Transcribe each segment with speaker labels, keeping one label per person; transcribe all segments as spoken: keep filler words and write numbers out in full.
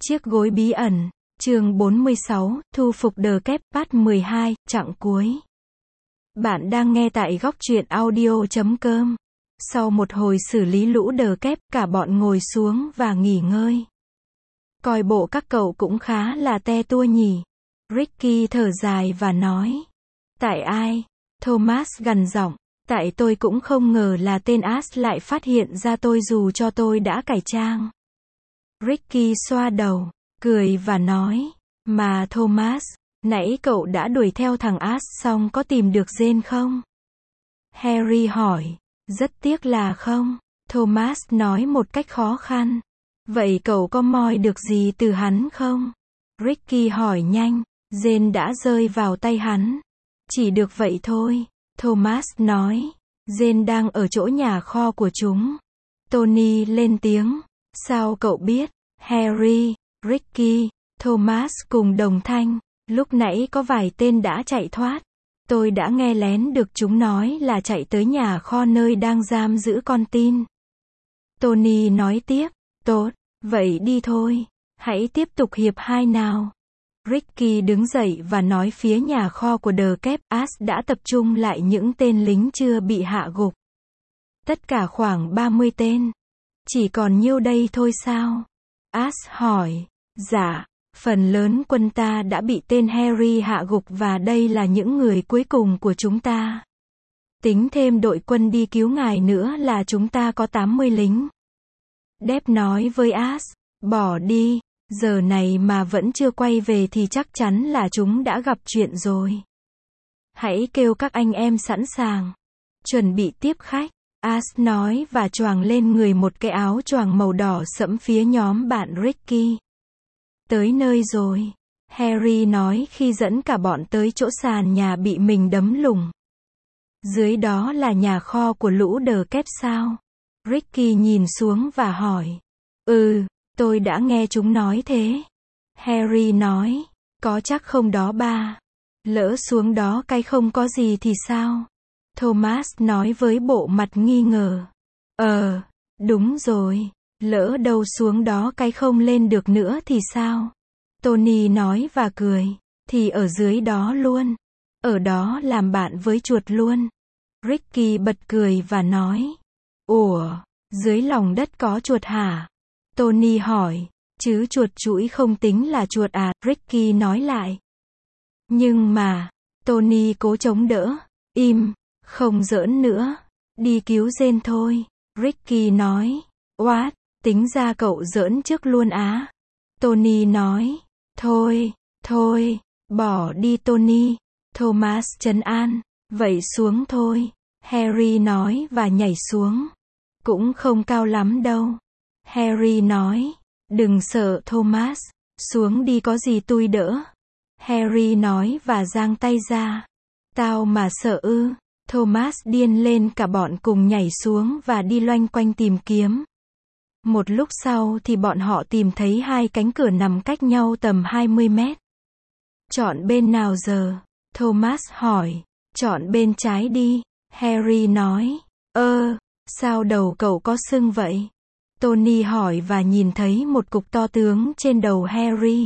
Speaker 1: Chiếc gối bí ẩn, chương bốn mươi sáu, thu phục The Kép, part mười hai, chặng cuối. Bạn đang nghe tại góc truyện audio chấm com. Sau một hồi xử lý lũ The Kép, cả bọn ngồi xuống và nghỉ ngơi. Coi bộ các cậu cũng khá là te tua nhỉ. Ricky thở dài và nói. Tại ai? Thomas gằn giọng. Tại tôi cũng không ngờ là tên Ash lại phát hiện ra tôi dù cho tôi đã cải trang. Ricky xoa đầu, cười và nói, mà Thomas, nãy cậu đã đuổi theo thằng Ash xong có tìm được Jane không? Harry hỏi, rất tiếc là không, Thomas nói một cách khó khăn. Vậy cậu có moi được gì từ hắn không? Ricky hỏi nhanh, Jane đã rơi vào tay hắn. Chỉ được vậy thôi, Thomas nói, Jane đang ở chỗ nhà kho của chúng. Tony lên tiếng. Sao cậu biết? Harry, Ricky, Thomas cùng đồng thanh. Lúc nãy có vài tên đã chạy thoát. Tôi đã nghe lén được chúng nói là chạy tới nhà kho nơi đang giam giữ con tin. Tony nói tiếp. Tốt, vậy đi thôi. Hãy tiếp tục hiệp hai nào. Ricky đứng dậy và nói phía nhà kho của The Kép. Ash đã tập trung lại những tên lính chưa bị hạ gục. Tất cả khoảng ba mươi tên. Chỉ còn nhiêu đây thôi sao? Ash hỏi. Dạ, phần lớn quân ta đã bị tên Harry hạ gục và đây là những người cuối cùng của chúng ta. Tính thêm đội quân đi cứu ngài nữa là chúng ta có tám mươi lính. Depp nói với Ash, bỏ đi, giờ này mà vẫn chưa quay về thì chắc chắn là chúng đã gặp chuyện rồi. Hãy kêu các anh em sẵn sàng. Chuẩn bị tiếp khách. Ash nói và choàng lên người một cái áo choàng màu đỏ sẫm phía nhóm bạn Ricky. Tới nơi rồi. Harry nói khi dẫn cả bọn tới chỗ sàn nhà bị mình đấm lủng. Dưới đó là nhà kho của lũ The Kép sao? Ricky nhìn xuống và hỏi. Ừ, tôi đã nghe chúng nói thế. Harry nói. Có chắc không đó ba? Lỡ xuống đó cái không có gì thì sao? Thomas nói với bộ mặt nghi ngờ. Ờ, đúng rồi. Lỡ đâu xuống đó cái không lên được nữa thì sao? Tony nói và cười. Thì ở dưới đó luôn. Ở đó làm bạn với chuột luôn. Ricky bật cười và nói. Ủa, dưới lòng đất có chuột hả? Tony hỏi. Chứ chuột chũi không tính là chuột à? Ricky nói lại. Nhưng mà, Tony cố chống đỡ. Im. Không giỡn nữa. Đi cứu Jane thôi. Ricky nói. What? Tính ra cậu giỡn trước luôn á. Tony nói. Thôi, thôi, bỏ đi Tony. Thomas trấn an. Vậy xuống thôi. Harry nói và nhảy xuống. Cũng không cao lắm đâu. Harry nói. Đừng sợ Thomas. Xuống đi có gì tôi đỡ. Harry nói và giang tay ra. Tao mà sợ ư. Thomas điên lên cả bọn cùng nhảy xuống và đi loanh quanh tìm kiếm. Một lúc sau thì bọn họ tìm thấy hai cánh cửa nằm cách nhau tầm hai mươi mét. Chọn bên nào giờ? Thomas hỏi. Chọn bên trái đi. Harry nói. Ơ, sao đầu cậu có sưng vậy? Tony hỏi và nhìn thấy một cục to tướng trên đầu Harry.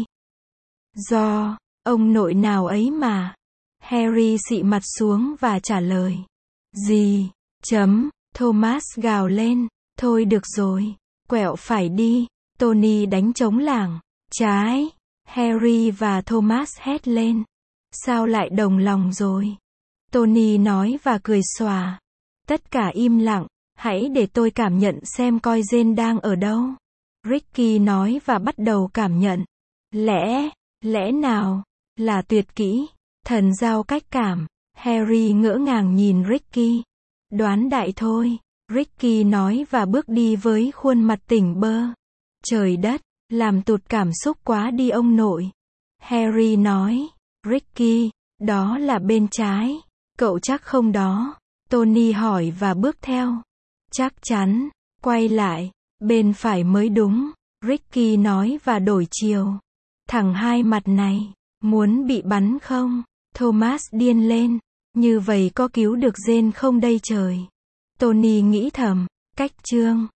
Speaker 1: Do, ông nội nào ấy mà. Harry xị mặt xuống và trả lời. Gì? Chấm. Thomas gào lên. Thôi được rồi. Quẹo phải đi. Tony đánh trống lảng. Trái. Harry và Thomas hét lên. Sao lại đồng lòng rồi? Tony nói và cười xòa. Tất cả im lặng. Hãy để tôi cảm nhận xem coi Jane đang ở đâu. Ricky nói và bắt đầu cảm nhận. Lẽ, lẽ nào, là tuyệt kỹ. Thần giao cách cảm. Harry ngỡ ngàng nhìn Ricky. Đoán đại thôi. Ricky nói và bước đi với khuôn mặt tỉnh bơ. Trời đất, làm tụt cảm xúc quá đi ông nội. Harry nói. Ricky, đó là bên trái. Cậu chắc không đó? Tony hỏi và bước theo. Chắc chắn. Quay lại. Bên phải mới đúng. Ricky nói và đổi chiều. Thằng hai mặt này. Muốn bị bắn không? Thomas điên lên. Như vậy có cứu được Jane không đây trời? Tony nghĩ thầm. Cách chương.